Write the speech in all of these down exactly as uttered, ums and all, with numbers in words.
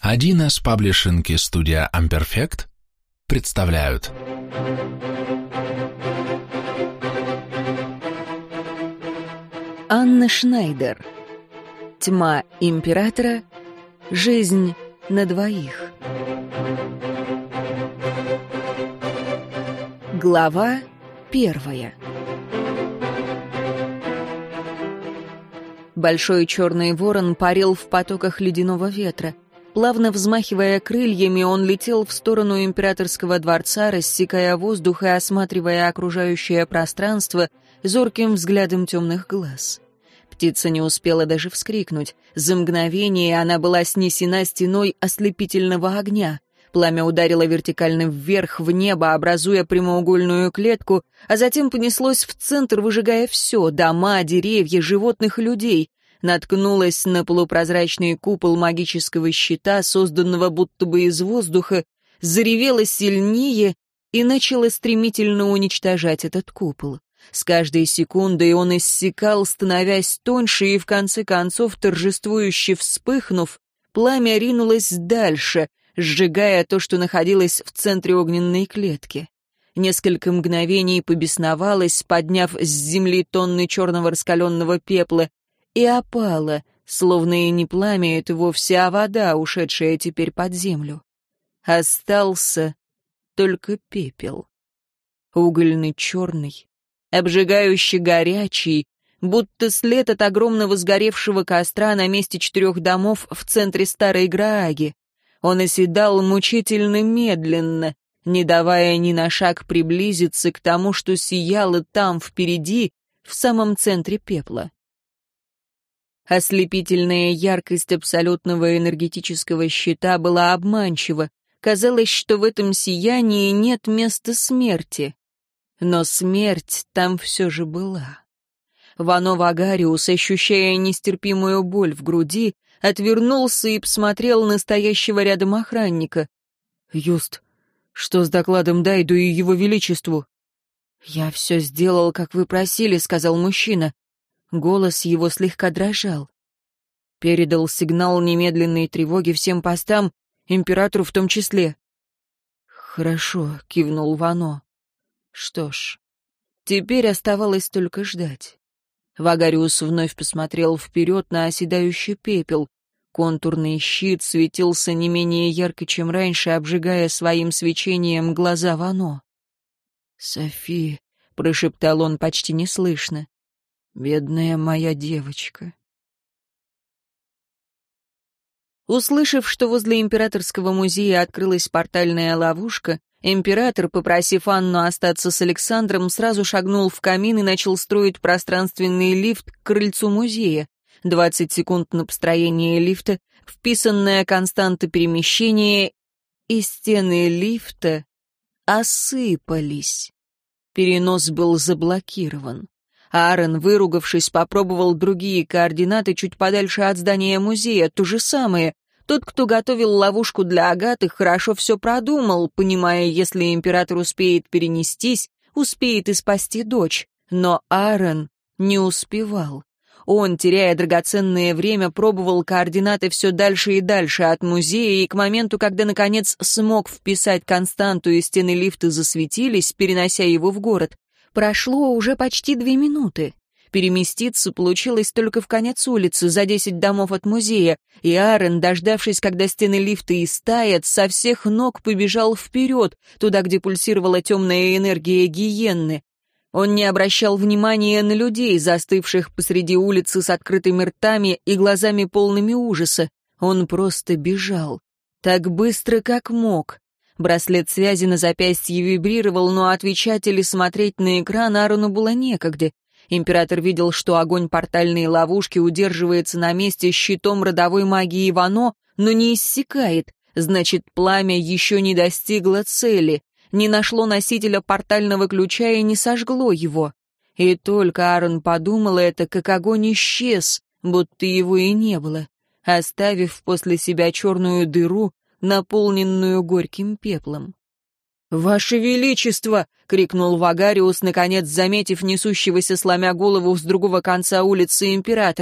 один эс паблишинг и студия Amperfect представляют. Анна Шнайдер. Тьма императора. Жизнь на двоих. Глава первая. Большой черный ворон парил в потоках ледяного ветра. Плавно взмахивая крыльями, он летел в сторону императорского дворца, рассекая воздух и осматривая окружающее пространство зорким взглядом темных глаз. Птица не успела даже вскрикнуть. За мгновение она была снесена стеной ослепительного огня. Пламя ударило вертикально вверх в небо, образуя прямоугольную клетку, а затем понеслось в центр, выжигая все — дома, деревья, животных и людей. Наткнулась на полупрозрачный купол магического щита, созданного будто бы из воздуха, заревела сильнее и начала стремительно уничтожать этот купол. С каждой секундой он иссякал, становясь тоньше, и в конце концов, торжествующе вспыхнув, пламя ринулось дальше, сжигая то, что находилось в центре огненной клетки. Несколько мгновений побесновалась, подняв с земли тонны черного раскаленного пепла, и опала, словно и не пламя это вовсе, а вода, ушедшая теперь под землю. Остался только пепел. Угольный черный, обжигающий горячий, будто след от огромного сгоревшего костра на месте четырех домов в центре старой Грааги. Он оседал мучительно медленно, не давая ни на шаг приблизиться к тому, что сияло там впереди, в самом центре пепла. Ослепительная яркость абсолютного энергетического щита была обманчива. Казалось, что в этом сиянии нет места смерти. Но смерть там все же была. Вано Вагариус, ощущая нестерпимую боль в груди, отвернулся и посмотрел на стоящего рядом охранника. «Юст, что с докладом Дайду и его величеству?» «Я все сделал, как вы просили», — сказал мужчина. Голос его слегка дрожал. Передал сигнал немедленной тревоги всем постам, императору в том числе. «Хорошо», — кивнул Вано. Что ж, теперь оставалось только ждать. Вагариус вновь посмотрел вперед на оседающий пепел. Контурный щит светился не менее ярко, чем раньше, обжигая своим свечением глаза Вано. «Софи», — прошептал он почти неслышно, — «бедная моя девочка». Услышав, что возле императорского музея открылась портальная ловушка, император, попросив Анну остаться с Александром, сразу шагнул в камин и начал строить пространственный лифт к крыльцу музея. Двадцать секунд на построение лифта, вписанная константа перемещения, и стены лифта осыпались. Перенос был заблокирован. Аарон, выругавшись, попробовал другие координаты чуть подальше от здания музея, то же самое. Тот, кто готовил ловушку для Агаты, хорошо все продумал, понимая, если император успеет перенестись, успеет и спасти дочь. Но Аарон не успевал. Он, теряя драгоценное время, пробовал координаты все дальше и дальше от музея, и к моменту, когда, наконец, смог вписать константу, и стены лифта засветились, перенося его в город, прошло уже почти две минуты. Переместиться получилось только в конец улицы, за десять домов от музея, и Аарон, дождавшись, когда стены лифта истаят, со всех ног побежал вперед, туда, где пульсировала темная энергия гиенны. Он не обращал внимания на людей, застывших посреди улицы с открытыми ртами и глазами полными ужаса. Он просто бежал. Так быстро, как мог. Браслет связи на запястье вибрировал, но отвечать или смотреть на экран Аарону было некогда. Император видел, что огонь портальной ловушки удерживается на месте щитом родовой магии Вано, но не иссякает. Значит, пламя еще не достигло цели, не нашло носителя портального ключа и не сожгло его. И только Аарон подумал это, как огонь исчез, будто его и не было, оставив после себя черную дыру, наполненную горьким пеплом. «Ваше Величество!» — крикнул Вагариус, наконец заметив несущегося, сломя голову с другого конца улицы императора.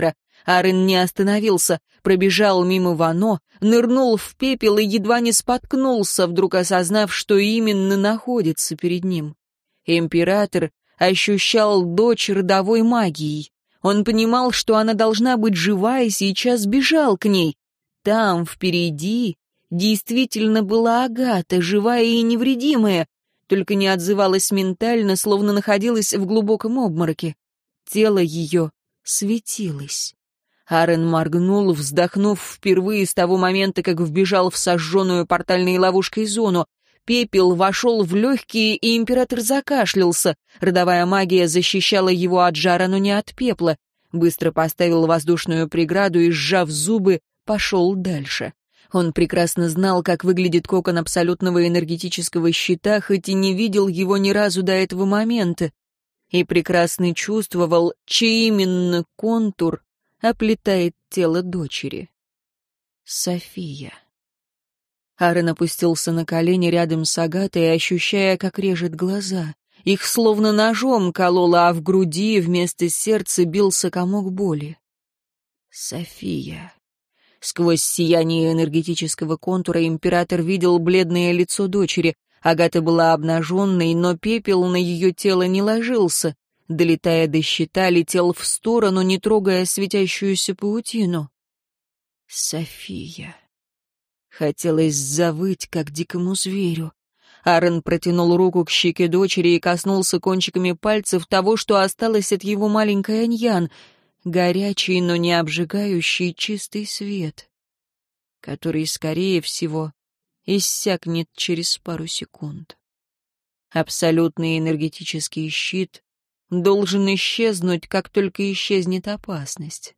Арен не остановился, пробежал мимо Вано, нырнул в пепел и едва не споткнулся, вдруг осознав, что именно находится перед ним. Император ощущал дочь родовой магией. Он понимал, что она должна быть жива, и сейчас бежал к ней. Там, впереди, действительно была Агата, живая и невредимая, только не отзывалась ментально, словно находилась в глубоком обмороке. Тело ее светилось. Арен моргнул, вздохнув впервые с того момента, как вбежал в сожженную портальной ловушкой зону. Пепел вошел в легкие, и император закашлялся. Родовая магия защищала его от жара, но не от пепла. Быстро поставил воздушную преграду и, сжав зубы, пошел дальше. Он прекрасно знал, как выглядит кокон абсолютного энергетического щита, хоть и не видел его ни разу до этого момента. И прекрасно чувствовал, чей именно контур оплетает тело дочери. София. Арен опустился на колени рядом с Агатой, ощущая, как режет глаза. Их словно ножом кололо, а в груди вместо сердца бился комок боли. София. Сквозь сияние энергетического контура император видел бледное лицо дочери. Агата была обнаженной, но пепел на ее тело не ложился. Долетая до щита, летел в сторону, не трогая светящуюся паутину. София. Хотелось завыть, как дикому зверю. Арен протянул руку к щеке дочери и коснулся кончиками пальцев того, что осталось от его маленькой Аньян. Горячий, но не обжигающий чистый свет, который, скорее всего, иссякнет через пару секунд. Абсолютный энергетический щит должен исчезнуть, как только исчезнет опасность.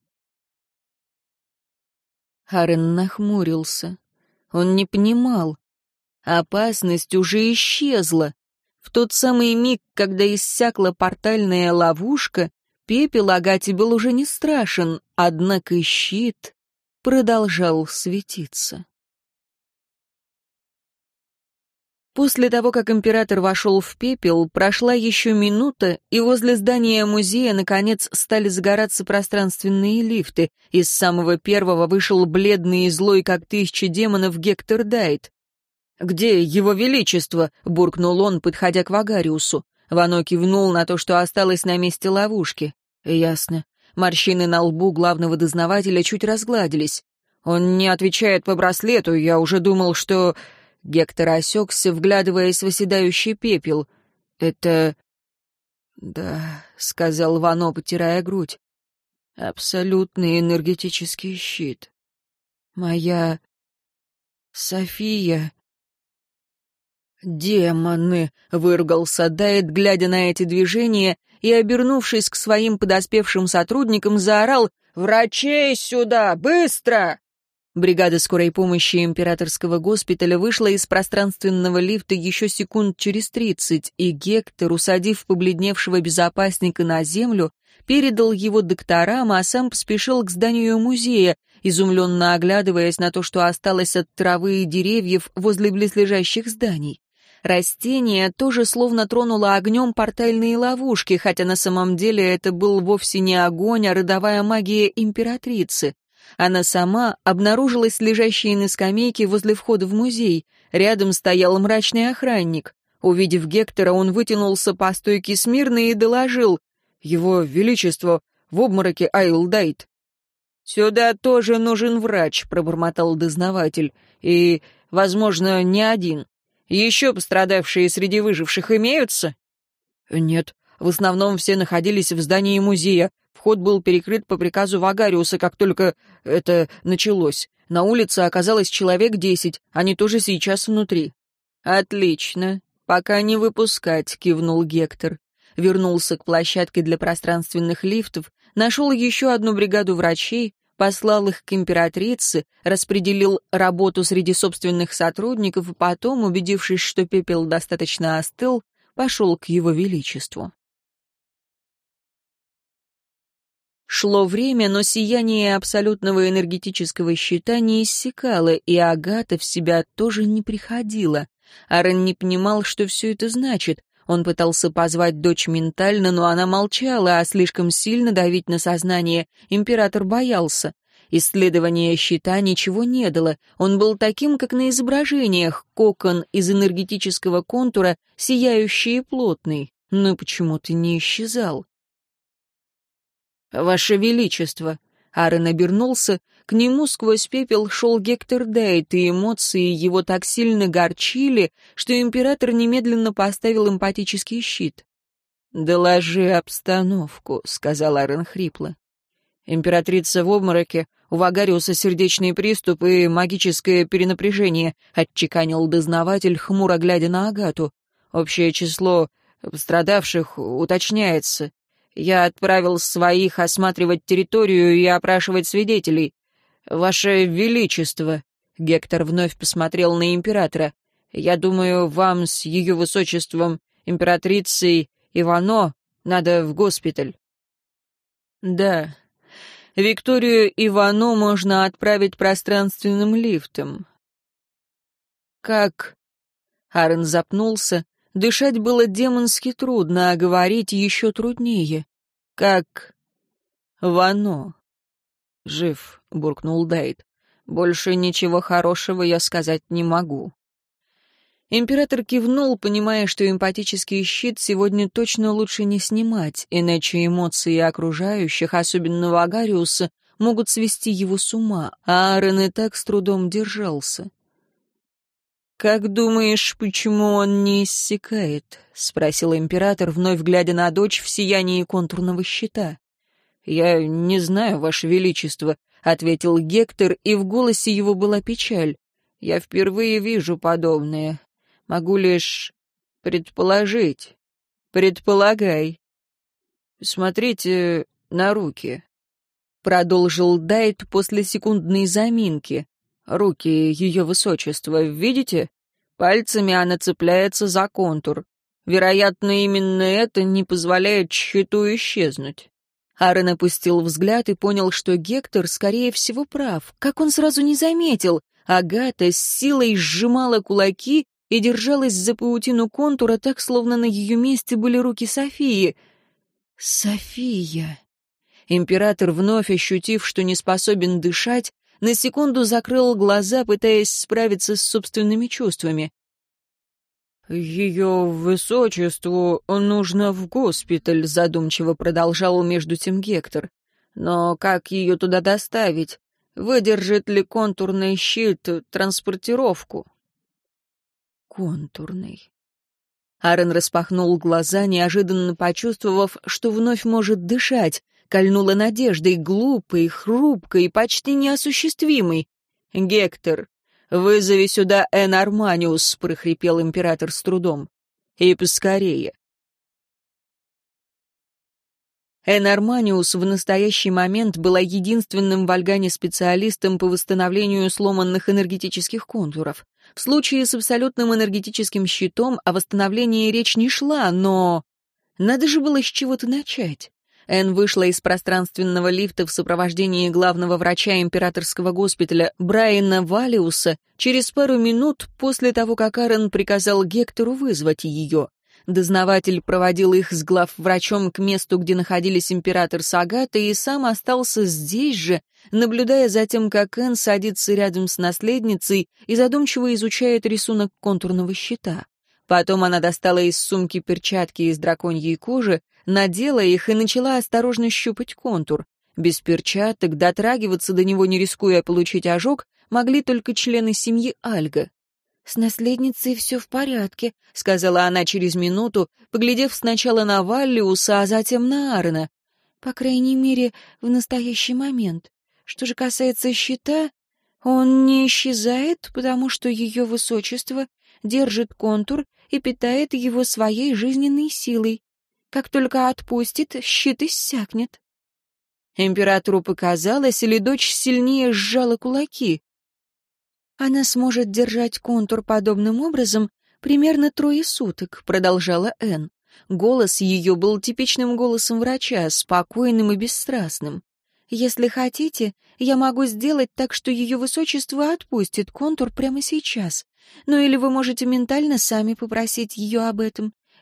Арен нахмурился. Он не понимал. Опасность уже исчезла. В тот самый миг, когда иссякла портальная ловушка, пепел Агате был уже не страшен, однако щит продолжал светиться. После того, как император вошел в пепел, прошла еще минута, и возле здания музея, наконец, стали загораться пространственные лифты. Из самого первого вышел бледный и злой, как тысяча демонов, Гектор Дайт. «Где его величество?» — буркнул он, подходя к Вагариусу. Вано кивнул на то, что осталось на месте ловушки. «Ясно». Морщины на лбу главного дознавателя чуть разгладились. «Он не отвечает по браслету, я уже думал, что...» Гектор осекся, вглядываясь в оседающий пепел. «Это...» «Да», — сказал Вано, потирая грудь. «Абсолютный энергетический щит. Моя... София...» «Демоны!» — выругался Дайт, глядя на эти движения, и, обернувшись к своим подоспевшим сотрудникам, заорал: «Врачей сюда! Быстро!» Бригада скорой помощи императорского госпиталя вышла из пространственного лифта еще секунд через тридцать, и Гектор, усадив побледневшего безопасника на землю, передал его докторам, а сам поспешил к зданию музея, изумленно оглядываясь на то, что осталось от травы и деревьев возле близлежащих зданий. Растение тоже словно тронуло огнем портальные ловушки, хотя на самом деле это был вовсе не огонь, а родовая магия императрицы. Она сама обнаружилась лежащей на скамейке возле входа в музей. Рядом стоял мрачный охранник. Увидев Гектора, он вытянулся по стойке смирно и доложил: «Его Величество в обмороке Айл Дайт». «Сюда тоже нужен врач», — пробормотал дознаватель. «И, возможно, не один. Еще пострадавшие среди выживших имеются?» «Нет. В основном все находились в здании музея. Вход был перекрыт по приказу Вагариуса, как только это началось. На улице оказалось человек десять, они тоже сейчас внутри». «Отлично. Пока не выпускать», — кивнул Гектор. Вернулся к площадке для пространственных лифтов, нашел еще одну бригаду врачей, послал их к императрице, распределил работу среди собственных сотрудников и потом, убедившись, что пепел достаточно остыл, пошел к его величеству. Шло время, но сияние абсолютного энергетического щита не иссякало, и Агата в себя тоже не приходила. Арен не понимал, что все это значит. Он пытался позвать дочь ментально, но она молчала, а слишком сильно давить на сознание император боялся. Исследование щита ничего не дало, он был таким, как на изображениях, кокон из энергетического контура, сияющий и плотный, но почему-то не исчезал. «Ваше Величество!» Арен обернулся, к нему сквозь пепел шел Гектор Дейт, и эмоции его так сильно горчили, что император немедленно поставил эмпатический щит. «Доложи обстановку», — сказал Арен хрипло. «Императрица в обмороке, у Вагариуса сердечный приступ и магическое перенапряжение», — отчеканил дознаватель, хмуро глядя на Агату. «Общее число пострадавших уточняется. Я отправил своих осматривать территорию и опрашивать свидетелей. Ваше Величество», — Гектор вновь посмотрел на императора, — «я думаю, вам с ее высочеством императрицей Ивано надо в госпиталь». «Да». Викторию Ивано можно отправить пространственным лифтом. Как? Арен запнулся. Дышать было демонски трудно, а говорить еще труднее. Как? Вано. Жив, буркнул Дайт. Больше ничего хорошего я сказать не могу. Император кивнул, понимая, что эмпатический щит сегодня точно лучше не снимать, иначе эмоции окружающих, особенно Вагариуса, могут свести его с ума, а Арен и так с трудом держался. «Как думаешь, почему он не иссякает?» — спросил император, вновь глядя на дочь в сиянии контурного щита. «Я не знаю, Ваше Величество», — ответил Гектор, и в голосе его была печаль. «Я впервые вижу подобное. Могу лишь предположить. Предполагай. Смотрите на руки», — продолжил Дайт после секундной заминки. «Руки ее высочества, видите? Пальцами она цепляется за контур. Вероятно, именно это не позволяет щиту исчезнуть». Арен опустил взгляд и понял, что Гектор, скорее всего, прав. Как он сразу не заметил? Агата с силой сжимала кулаки и держалась за паутину контура так, словно на ее месте были руки Софии. София. Император, вновь ощутив, что не способен дышать, на секунду закрыл глаза, пытаясь справиться с собственными чувствами. «Ее высочеству нужно в госпиталь», — задумчиво продолжал между тем Гектор. «Но как ее туда доставить? Выдержит ли контурный щит транспортировку?» «Контурный». Арен распахнул глаза, неожиданно почувствовав, что вновь может дышать. Кольнула надеждой, глупой, хрупкой, почти неосуществимой. «Гектор, вызови сюда Эн Арманиус», — прохрипел император с трудом. «И поскорее». Эн Арманиус в настоящий момент была единственным в Альгане специалистом по восстановлению сломанных энергетических контуров. В случае с абсолютным энергетическим щитом о восстановлении речь не шла, но... Надо же было с чего-то начать. Эн вышла из пространственного лифта в сопровождении главного врача императорского госпиталя Брайана Валиуса через пару минут после того, как Арен приказал Гектору вызвать ее. Дознаватель проводил их с главврачом к месту, где находились император с Агатой, и сам остался здесь же, наблюдая за тем, как Эн садится рядом с наследницей и задумчиво изучает рисунок контурного щита. Потом она достала из сумки перчатки из драконьей кожи, надела их и начала осторожно щупать контур. Без перчаток дотрагиваться до него, не рискуя получить ожог, могли только члены семьи Альга. «С наследницей все в порядке», — сказала она через минуту, поглядев сначала на Валлиуса, а затем на Арена. «По крайней мере, в настоящий момент. Что же касается щита, он не исчезает, потому что ее высочество держит контур и питает его своей жизненной силой. Как только отпустит, щит иссякнет». Императору показалось, или дочь сильнее сжала кулаки. «Она сможет держать контур подобным образом примерно трое суток», — продолжала Энн. Голос ее был типичным голосом врача, спокойным и бесстрастным. «Если хотите, я могу сделать так, что ее высочество отпустит контур прямо сейчас. Ну или вы можете ментально сами попросить ее об этом.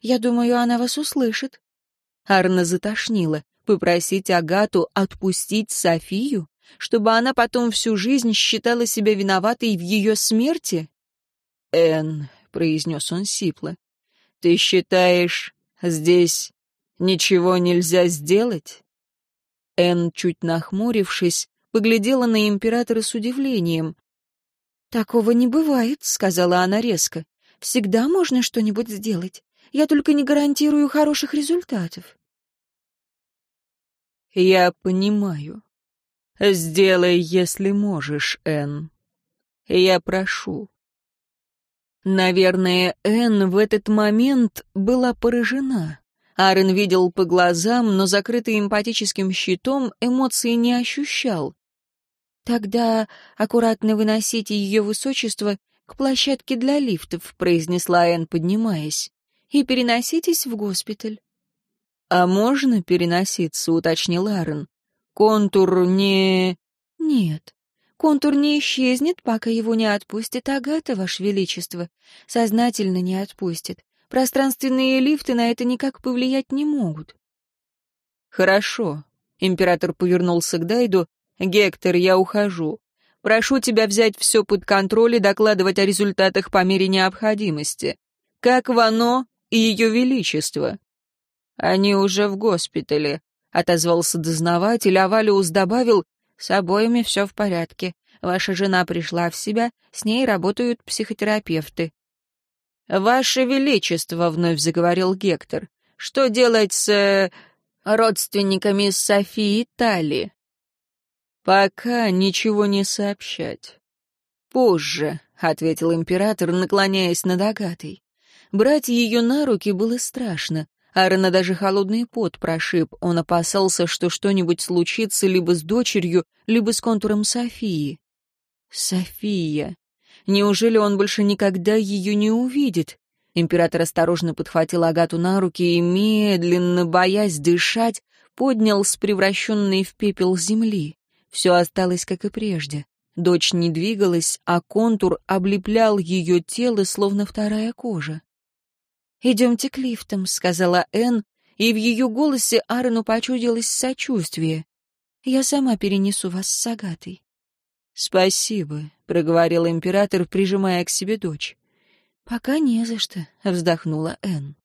Я думаю, она вас услышит». Арна затошнила. Попросить Агату отпустить Софию, чтобы она потом всю жизнь считала себя виноватой в ее смерти? «Энн», — произнес он сипло, — «ты считаешь, здесь ничего нельзя сделать?» Энн, чуть нахмурившись, поглядела на императора с удивлением. «Такого не бывает», — сказала она резко. «Всегда можно что-нибудь сделать. Я только не гарантирую хороших результатов». «Я понимаю. Сделай, если можешь, Энн. Я прошу». Наверное, Энн в этот момент была поражена. Арен видел по глазам, но закрытый эмпатическим щитом эмоции не ощущал. «Тогда аккуратно выносите ее высочество к площадке для лифтов», — произнесла Энн, поднимаясь, — «и переноситесь в госпиталь». «А можно переноситься?» — уточнил Арен. «Контур не...» «Нет, контур не исчезнет, пока его не отпустит Агата, Ваше Величество. Сознательно не отпустит. Пространственные лифты на это никак повлиять не могут». «Хорошо», — император повернулся к Дайду. «Гектор, я ухожу. Прошу тебя взять все под контроль и докладывать о результатах по мере необходимости. Как Вано и Ее Величество». «Они уже в госпитале», — отозвался дознаватель, а Валиус добавил: «С обоими все в порядке. Ваша жена пришла в себя, с ней работают психотерапевты». «Ваше Величество», — вновь заговорил Гектор, — «что делать с э, родственниками Софии Тали?» «Пока ничего не сообщать». «Позже», — ответил император, наклоняясь над Агатой. Брать ее на руки было страшно. Арена даже холодный пот прошиб. Он опасался, что что-нибудь случится либо с дочерью, либо с контуром Софии. София. Неужели он больше никогда ее не увидит? Император осторожно подхватил Агату на руки и, медленно, боясь дышать, поднял с превращенной в пепел земли. Все осталось, как и прежде. Дочь не двигалась, а контур облеплял ее тело, словно вторая кожа. «Идемте к лифтам», — сказала Энн, и в ее голосе Арену почудилось сочувствие. «Я сама перенесу вас с Агатой». «Спасибо», — проговорил император, прижимая к себе дочь. «Пока не за что», — вздохнула Энн.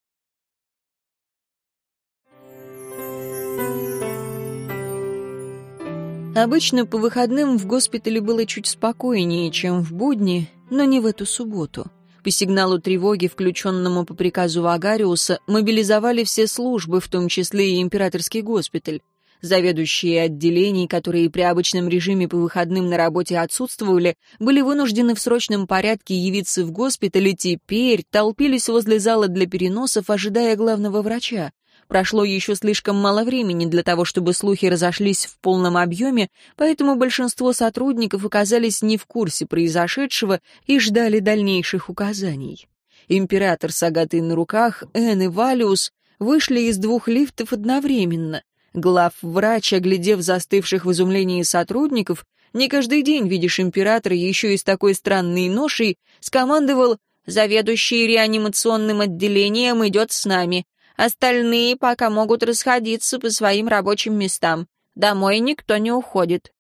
Обычно по выходным в госпитале было чуть спокойнее, чем в будни, но не в эту субботу. По сигналу тревоги, включенному по приказу Вагариуса, мобилизовали все службы, в том числе и императорский госпиталь. Заведующие отделений, которые при обычном режиме по выходным на работе отсутствовали, были вынуждены в срочном порядке явиться в госпиталь и теперь толпились возле зала для переносов, ожидая главного врача. Прошло еще слишком мало времени для того, чтобы слухи разошлись в полном объеме, поэтому большинство сотрудников оказались не в курсе произошедшего и ждали дальнейших указаний. Император с Агатой на руках, Энн и Валиус вышли из двух лифтов одновременно. Главврач, оглядев застывших в изумлении сотрудников, не каждый день видишь императора еще и с такой странной ношей, скомандовал: «Заведующий реанимационным отделением идет с нами. Остальные пока могут расходиться по своим рабочим местам. Домой никто не уходит».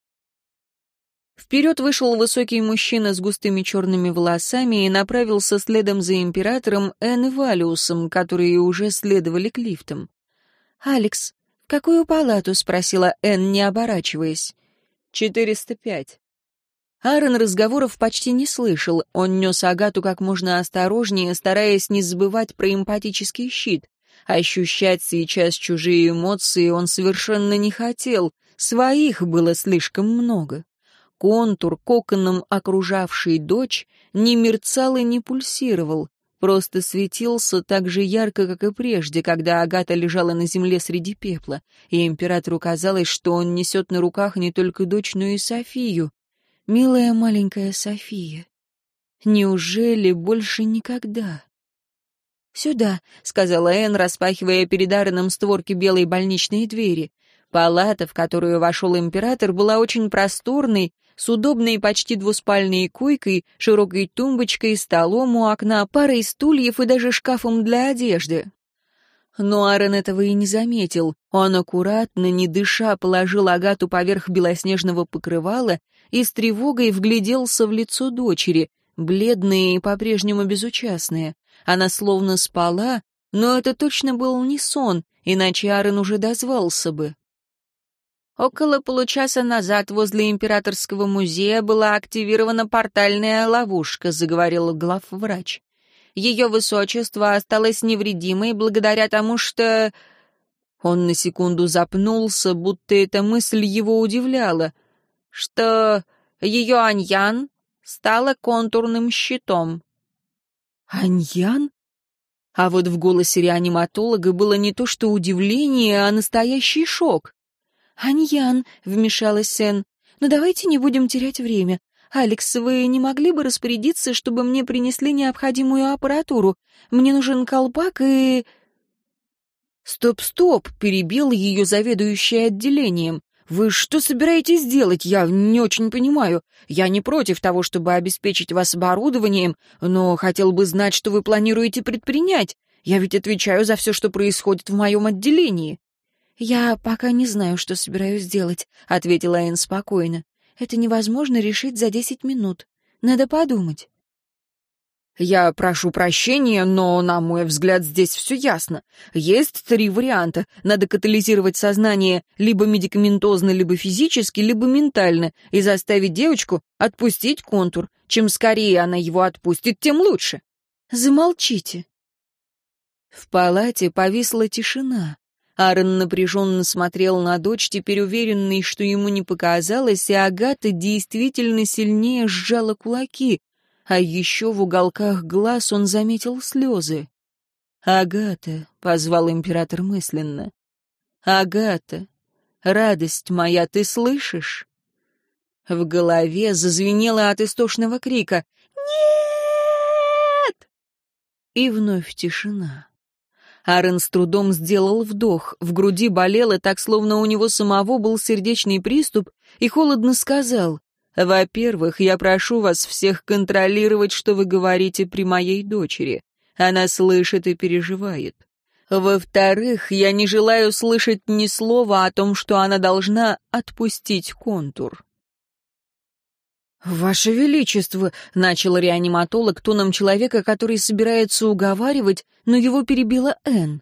Вперед вышел высокий мужчина с густыми черными волосами и направился следом за императором Энн и Валиусом, которые уже следовали к лифтам. «Алекс, в какую палату?» — спросила Энн, не оборачиваясь. «четыреста пять». Арен разговоров почти не слышал. Он нес Агату как можно осторожнее, стараясь не забывать про эмпатический щит. Ощущать сейчас чужие эмоции он совершенно не хотел, своих было слишком много. Контур, коконом окружавший дочь, не мерцал и не пульсировал, просто светился так же ярко, как и прежде, когда Агата лежала на земле среди пепла, и императору казалось, что он несет на руках не только дочь, но и Софию. Милая маленькая София. Неужели больше никогда? «Сюда», — сказала Энн, распахивая перед Ареном створки белой больничной двери. Палата, в которую вошел император, была очень просторной, с удобной почти двуспальной койкой, широкой тумбочкой, столом у окна, парой стульев и даже шкафом для одежды. Но Аарон этого и не заметил. Он аккуратно, не дыша, положил Агату поверх белоснежного покрывала и с тревогой вгляделся в лицо дочери, бледное и по-прежнему безучастное. Она словно спала, но это точно был не сон, иначе Аарон уже дозвался бы. Около получаса назад возле Императорского музея была активирована портальная ловушка, заговорил главврач. Ее высочество осталось невредимой благодаря тому, что... Он на секунду запнулся, будто эта мысль его удивляла, что ее Аньян стала контурным щитом. Аньян? А вот в голосе реаниматолога было не то что удивление, а настоящий шок. «Аньян», — вмешалась Сен, — «но давайте не будем терять время. Алекс, вы не могли бы распорядиться, чтобы мне принесли необходимую аппаратуру? Мне нужен колпак и...» «Стоп, стоп!» — перебил ее заведующий отделением. «Вы что собираетесь делать? Я не очень понимаю. Я не против того, чтобы обеспечить вас оборудованием, но хотел бы знать, что вы планируете предпринять. Я ведь отвечаю за все, что происходит в моем отделении». «Я пока не знаю, что собираюсь делать», — ответила Энн спокойно. «Это невозможно решить за десять минут. Надо подумать». «Я прошу прощения, но, на мой взгляд, здесь все ясно. Есть три варианта. Надо катализировать сознание либо медикаментозно, либо физически, либо ментально, и заставить девочку отпустить контур. Чем скорее она его отпустит, тем лучше». «Замолчите». В палате повисла тишина. Аарон напряженно смотрел на дочь, теперь уверенный, что ему не показалось, и Агата действительно сильнее сжала кулаки, а еще в уголках глаз он заметил слезы. «Агата», — позвал император мысленно, — «Агата, радость моя, ты слышишь?» В голове зазвенело от истошного крика «Нет!» И вновь тишина. Аарон с трудом сделал вдох, в груди болело так, словно у него самого был сердечный приступ, и холодно сказал: «Во-первых, я прошу вас всех контролировать, что вы говорите при моей дочери. Она слышит и переживает. Во-вторых, я не желаю слышать ни слова о том, что она должна отпустить контур». «Ваше Величество», — начал реаниматолог тоном человека, который собирается уговаривать, но его перебила Энн.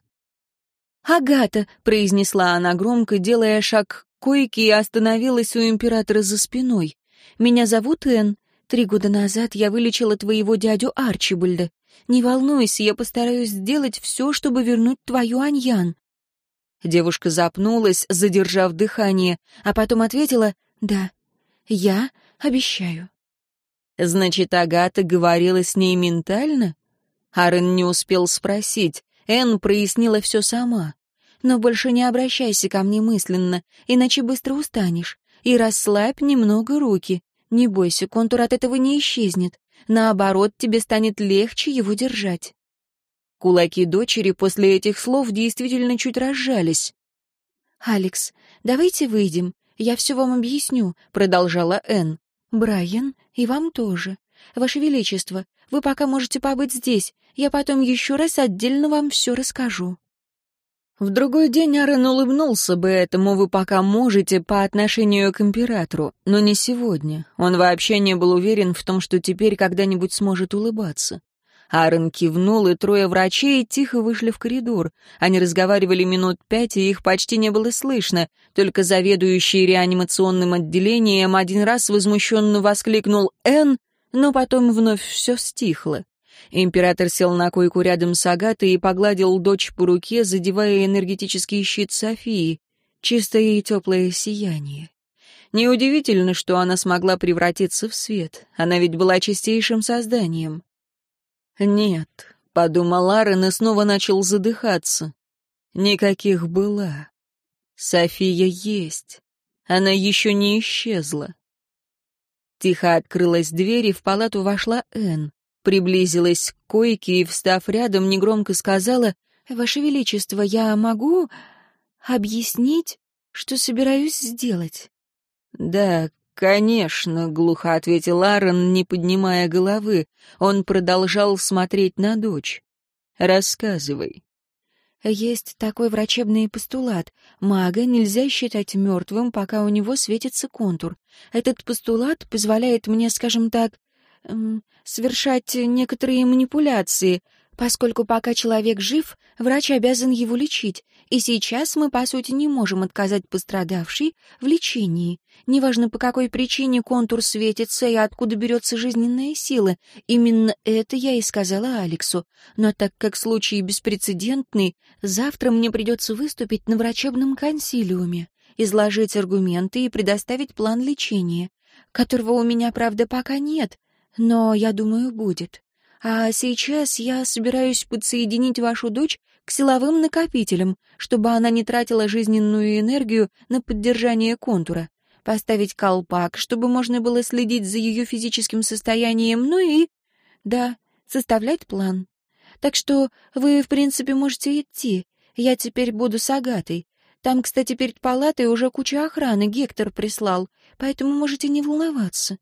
«Агата», — произнесла она громко, делая шаг к койке, и остановилась у императора за спиной. «Меня зовут Энн. Три года назад я вылечила твоего дядю Арчибальда. Не волнуйся, я постараюсь сделать все, чтобы вернуть твою Аньян». Девушка запнулась, задержав дыхание, а потом ответила: «Да, я обещаю». Значит, Агата говорила с ней ментально? Аарон не успел спросить. Энн прояснила все сама. «Но больше не обращайся ко мне мысленно, иначе быстро устанешь. И расслабь немного руки. Не бойся, контур от этого не исчезнет. Наоборот, тебе станет легче его держать». Кулаки дочери после этих слов действительно чуть разжались. «Алекс, давайте выйдем, я все вам объясню», — продолжала Энн. «Брайан, и вам тоже. Ваше Величество, вы пока можете побыть здесь, я потом еще раз отдельно вам все расскажу». В другой день Аарон улыбнулся бы этому «вы пока можете» по отношению к императору, но не сегодня. Он вообще не был уверен в том, что теперь когда-нибудь сможет улыбаться. Аарон кивнул, и трое врачей тихо вышли в коридор. Они разговаривали минут пять, и их почти не было слышно. Только заведующий реанимационным отделением один раз возмущенно воскликнул «Энн», но потом вновь все стихло. Император сел на койку рядом с Агатой и погладил дочь по руке, задевая энергетический щит Софии. Чистое и теплое сияние. Неудивительно, что она смогла превратиться в свет. Она ведь была чистейшим созданием. «Нет», — подумал Аарон и снова начал задыхаться. «Никаких была. София есть. Она еще не исчезла». Тихо открылась дверь, и в палату вошла Энн. Приблизилась к койке и, встав рядом, негромко сказала: «Ваше Величество, я могу объяснить, что собираюсь сделать?» «Да, «Конечно», — глухо ответил Аарон, не поднимая головы. Он продолжал смотреть на дочь. «Рассказывай». Есть такой врачебный постулат. Мага нельзя считать мертвым, пока у него светится контур. Этот постулат позволяет мне, скажем так, эм, совершать некоторые манипуляции, поскольку пока человек жив, врач обязан его лечить. И сейчас мы, по сути, не можем отказать пострадавшей в лечении. Неважно, по какой причине контур светится и откуда берется жизненная сила. Именно это я и сказала Алексу. Но так как случай беспрецедентный, завтра мне придется выступить на врачебном консилиуме, изложить аргументы и предоставить план лечения, которого у меня, правда, пока нет, но, я думаю, будет. А сейчас я собираюсь подсоединить вашу дочь к силовым накопителям, чтобы она не тратила жизненную энергию на поддержание контура, поставить колпак, чтобы можно было следить за ее физическим состоянием, ну и, да, составлять план. Так что вы, в принципе, можете идти. Я теперь буду с Агатой. Там, кстати, перед палатой уже куча охраны Гектор прислал, поэтому можете не волноваться».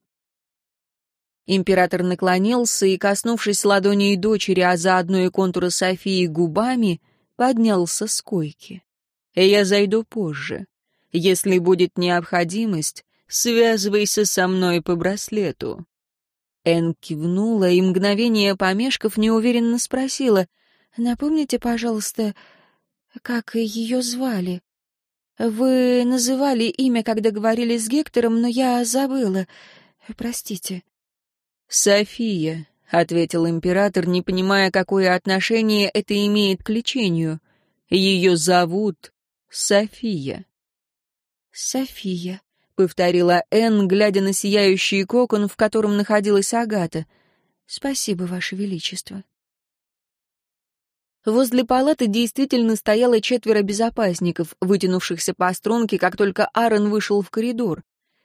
Император наклонился и, коснувшись ладоней дочери, а заодно и контура Софии губами, поднялся с койки. «Я зайду позже. Если будет необходимость, связывайся со мной по браслету». Энн кивнула и, мгновение помешков, неуверенно спросила: «Напомните, пожалуйста, как ее звали? Вы называли имя, когда говорили с Гектором, но я забыла. Простите». «София», — ответил император, не понимая, какое отношение это имеет к лечению. «Ее зовут София». «София», — повторила Энн, глядя на сияющий кокон, в котором находилась Агата. «Спасибо, Ваше Величество». Возле палаты действительно стояло четверо безопасников, вытянувшихся по струнке, как только Аарон вышел в коридор.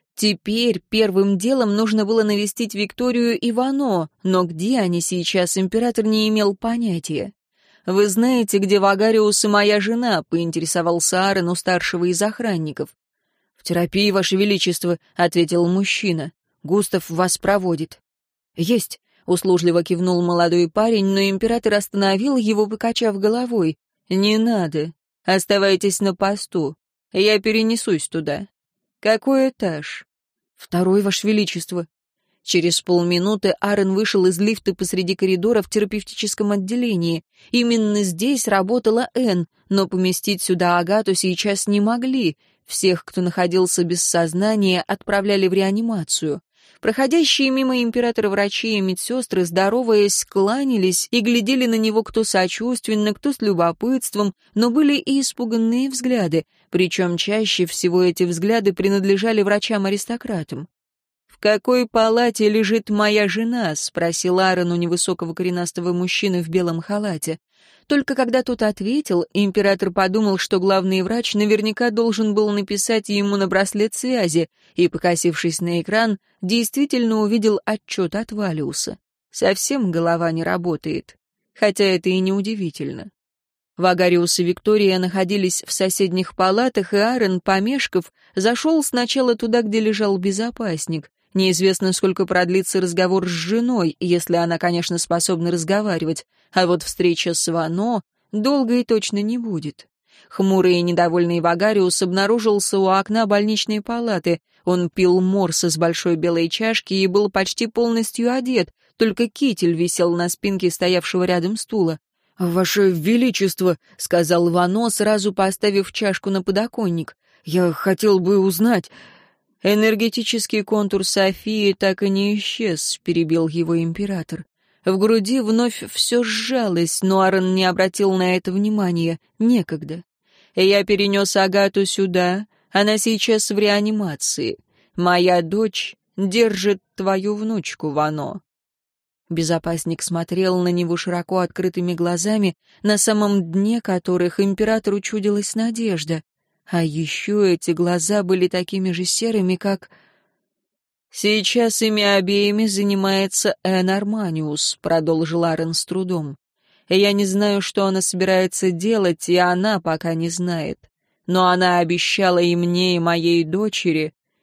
Теперь первым делом нужно было навестить Викторию и Вано, но где они сейчас, император не имел понятия. «Вы знаете, где Вагариус и моя жена?» — поинтересовался Аарон у старшего из охранников. «В терапии, Ваше Величество», — ответил мужчина. «Густав вас проводит». «Есть», — услужливо кивнул молодой парень, но император остановил его, покачав головой. «Не надо. Оставайтесь на посту. Я перенесусь туда». «Какой этаж?» «Второй, Ваше Величество». Через полминуты Аарон вышел из лифта посреди коридора в терапевтическом отделении. Именно здесь работала Энн, но поместить сюда Агату сейчас не могли. Всех, кто находился без сознания, отправляли в реанимацию. Проходящие мимо императора врачи и медсестры, здороваясь, кланялись и глядели на него кто сочувственно, кто с любопытством, но были и испуганные взгляды, причем чаще всего эти взгляды принадлежали врачам-аристократам. «В какой палате лежит моя жена?» — спросил Аарон у невысокого коренастого мужчины в белом халате. Только когда тот ответил, император подумал, что главный врач наверняка должен был написать ему на браслет связи, и, покосившись на экран, действительно увидел отчет от Валиуса. Совсем голова не работает. Хотя это и не удивительно. Вагариус и Виктория находились в соседних палатах, и Аарон, помешков, зашел сначала туда, где лежал безопасник. Неизвестно, сколько продлится разговор с женой, если она, конечно, способна разговаривать, а вот встреча с Вано долго и точно не будет. Хмурый и недовольный Вагариус обнаружился у окна больничной палаты. Он пил морс из большой белой чашки и был почти полностью одет, только китель висел на спинке стоявшего рядом стула. «Ваше Величество», — сказал Вано, сразу поставив чашку на подоконник, — «я хотел бы узнать...» «Энергетический контур Софии так и не исчез», — перебил его император. В груди вновь все сжалось, но Аарон не обратил на это внимания. Некогда. «Я перенес Агату сюда, она сейчас в реанимации. Моя дочь держит твою внучку, Вано». Безопасник смотрел на него широко открытыми глазами, на самом дне которых императору чудилась надежда. А еще эти глаза были такими же серыми, как... «Сейчас ими обеими занимается Энн Арманиус», — продолжил Аарон с трудом. «Я не знаю, что она собирается делать, и она пока не знает. Но она обещала и мне, и моей дочери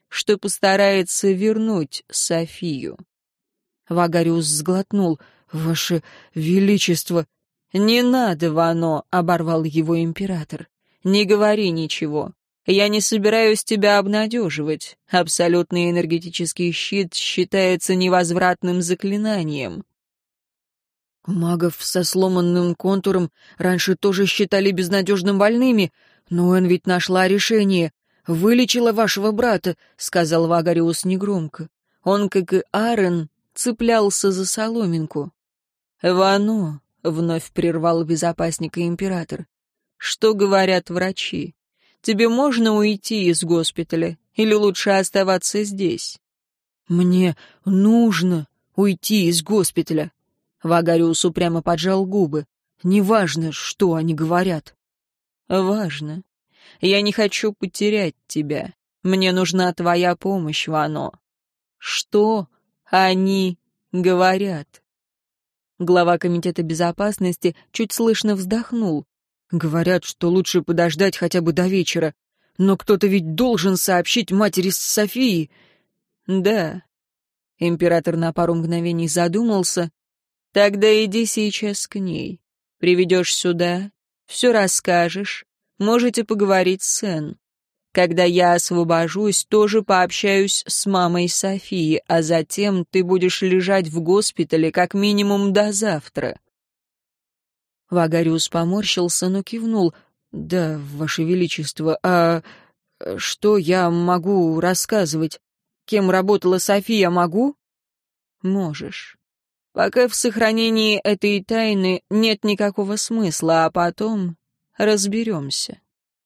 что постарается вернуть Софию. Вагариус сглотнул. «Ваше Величество!» «Не надо, Вано!» — оборвал его император. «Не говори ничего. Я не собираюсь тебя обнадеживать. Абсолютный энергетический щит считается невозвратным заклинанием». Магов со сломанным контуром раньше тоже считали безнадежным больными, но Эн ведь нашла решение. «Вылечила вашего брата», — сказал Вагариус негромко. Он, как и Арен, цеплялся за соломинку. «Вано», — вновь прервал безопасника император, — «что говорят врачи? Тебе можно уйти из госпиталя или лучше оставаться здесь?» «Мне нужно уйти из госпиталя». Вагариус упрямо поджал губы. «Неважно, что они говорят». «Важно. Я не хочу потерять тебя. Мне нужна твоя помощь, Вано. Что они говорят?» Глава комитета безопасности чуть слышно вздохнул. «Говорят, что лучше подождать хотя бы до вечера. Но кто-то ведь должен сообщить матери Софии». «Да». Император на пару мгновений задумался. «Тогда иди сейчас к ней. Приведешь сюда, все расскажешь. Можете поговорить с Эн. Когда я освобожусь, тоже пообщаюсь с мамой Софии, а затем ты будешь лежать в госпитале как минимум до завтра». Вагариус поморщился, но кивнул. «Да, Ваше Величество, а что я могу рассказывать? Кем работала София, могу?» «Можешь. Пока в сохранении этой тайны нет никакого смысла, а потом разберемся».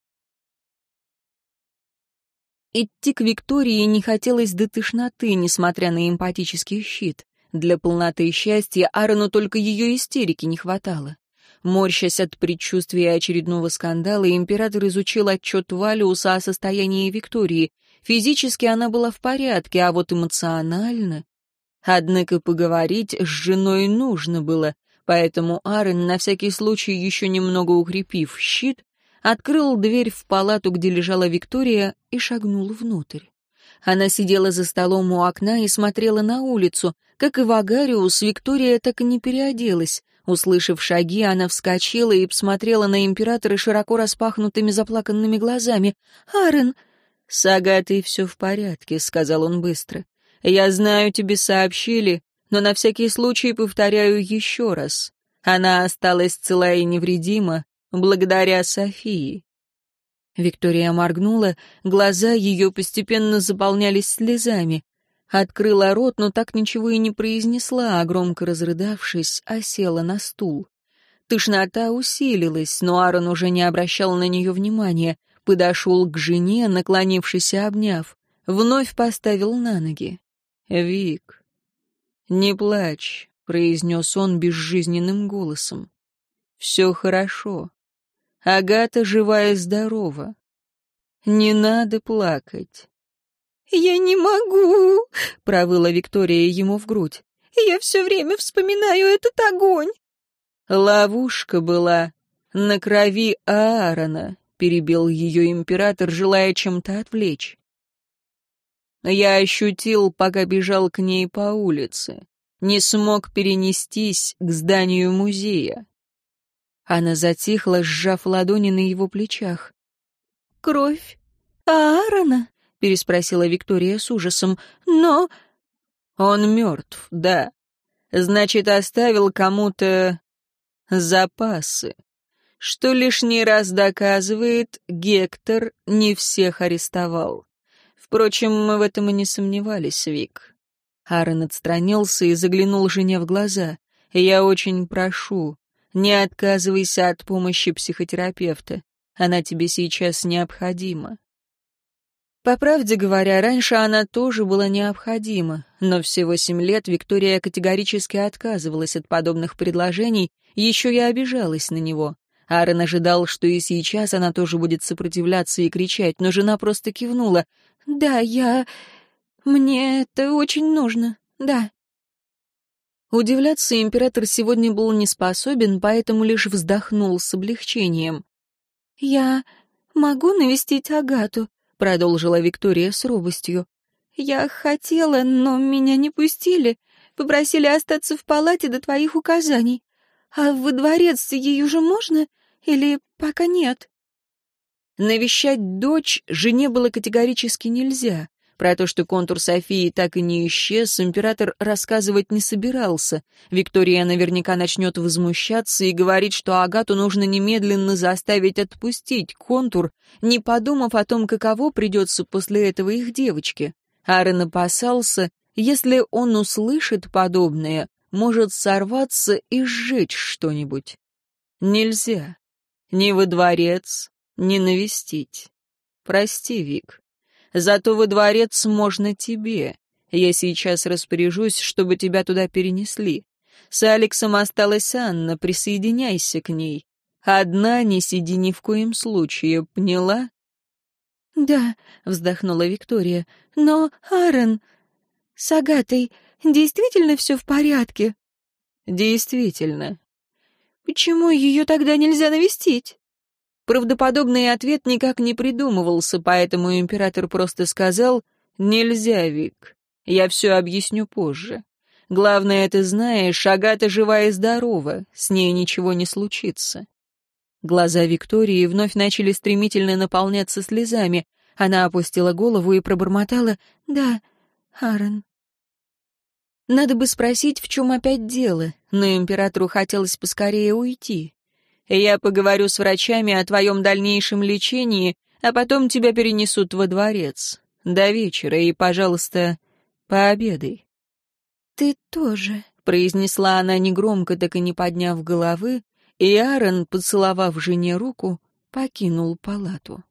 Идти к Виктории не хотелось до тошноты, несмотря на эмпатический щит. Для полноты счастья Аарону только ее истерики не хватало. Морщась от предчувствия очередного скандала, император изучил отчет Валиуса о состоянии Виктории. Физически она была в порядке, а вот эмоционально... Однако поговорить с женой нужно было, поэтому Аарон, на всякий случай еще немного укрепив щит, открыл дверь в палату, где лежала Виктория, и шагнул внутрь. Она сидела за столом у окна и смотрела на улицу. Как и Вагариус, Виктория так и не переоделась. Услышав шаги, она вскочила и посмотрела на императора широко распахнутыми заплаканными глазами. «Аарон!» «С Агатой все в порядке», — сказал он быстро. «Я знаю, тебе сообщили, но на всякий случай повторяю еще раз. Она осталась цела и невредима благодаря Софии». Виктория моргнула, глаза ее постепенно заполнялись слезами. Открыла рот, но так ничего и не произнесла, а громко разрыдавшись, осела на стул. Тошнота усилилась, но Аарон уже не обращал на нее внимания, подошел к жене, наклонившись и обняв, вновь поставил на ноги. «Вик, не плачь», — произнес он безжизненным голосом. «Все хорошо. Агата жива и здорова. Не надо плакать». «Я не могу», — провыла Виктория ему в грудь. «Я все время вспоминаю этот огонь». «Ловушка была на крови Аарона», — перебил ее император, желая чем-то отвлечь. «Я ощутил, пока бежал к ней по улице. Не смог перенестись к зданию музея». Она затихла, сжав ладони на его плечах. «Кровь Аарона?» — переспросила Виктория с ужасом. «Но...» «Он мертв, да. Значит, оставил кому-то запасы. Что лишний раз доказывает, Гектор не всех арестовал. Впрочем, мы в этом и не сомневались, Вик». Аарон отстранился и заглянул жене в глаза. «Я очень прошу, не отказывайся от помощи психотерапевта. Она тебе сейчас необходима». По правде говоря, раньше она тоже была необходима, но все восемь лет Виктория категорически отказывалась от подобных предложений, еще и обижалась на него. Аарон ожидал, что и сейчас она тоже будет сопротивляться и кричать, но жена просто кивнула. «Да, я... Мне это очень нужно, да». Удивляться император сегодня был не способен, поэтому лишь вздохнул с облегчением. «Я могу навестить Агату?» — продолжила Виктория с робостью. «Я хотела, но меня не пустили. Попросили остаться в палате до твоих указаний. А во дворец ей уже можно? Или пока нет?» Навещать дочь жене было категорически нельзя. Про то, что контур Софии так и не исчез, император рассказывать не собирался. Виктория наверняка начнет возмущаться и говорить, что Агату нужно немедленно заставить отпустить контур, не подумав о том, каково придется после этого их девочке. Аарон опасался, если он услышит подобное, может сорваться и сжечь что-нибудь. Нельзя. Ни во дворец, ни навестить. Прости, Вик. Зато во дворец можно тебе. Я сейчас распоряжусь, чтобы тебя туда перенесли. С Алексом осталась Анна, присоединяйся к ней. Одна не сиди ни в коем случае, поняла?» «Да», — вздохнула Виктория, — «но, Аарон, с Агатой действительно все в порядке?» «Действительно». «Почему ее тогда нельзя навестить?» Правдоподобный ответ никак не придумывался, поэтому император просто сказал: «Нельзя, Вик. Я все объясню позже. Главное, ты знаешь, Агата жива и здорова, с ней ничего не случится». Глаза Виктории вновь начали стремительно наполняться слезами. Она опустила голову и пробормотала: «Да, Аарон». Надо бы спросить, в чем опять дело, но императору хотелось поскорее уйти. «Я поговорю с врачами о твоем дальнейшем лечении, а потом тебя перенесут во дворец. До вечера и, пожалуйста, пообедай». «Ты тоже», — произнесла она негромко, так и не подняв головы, и Аарон, поцеловав жене руку, покинул палату.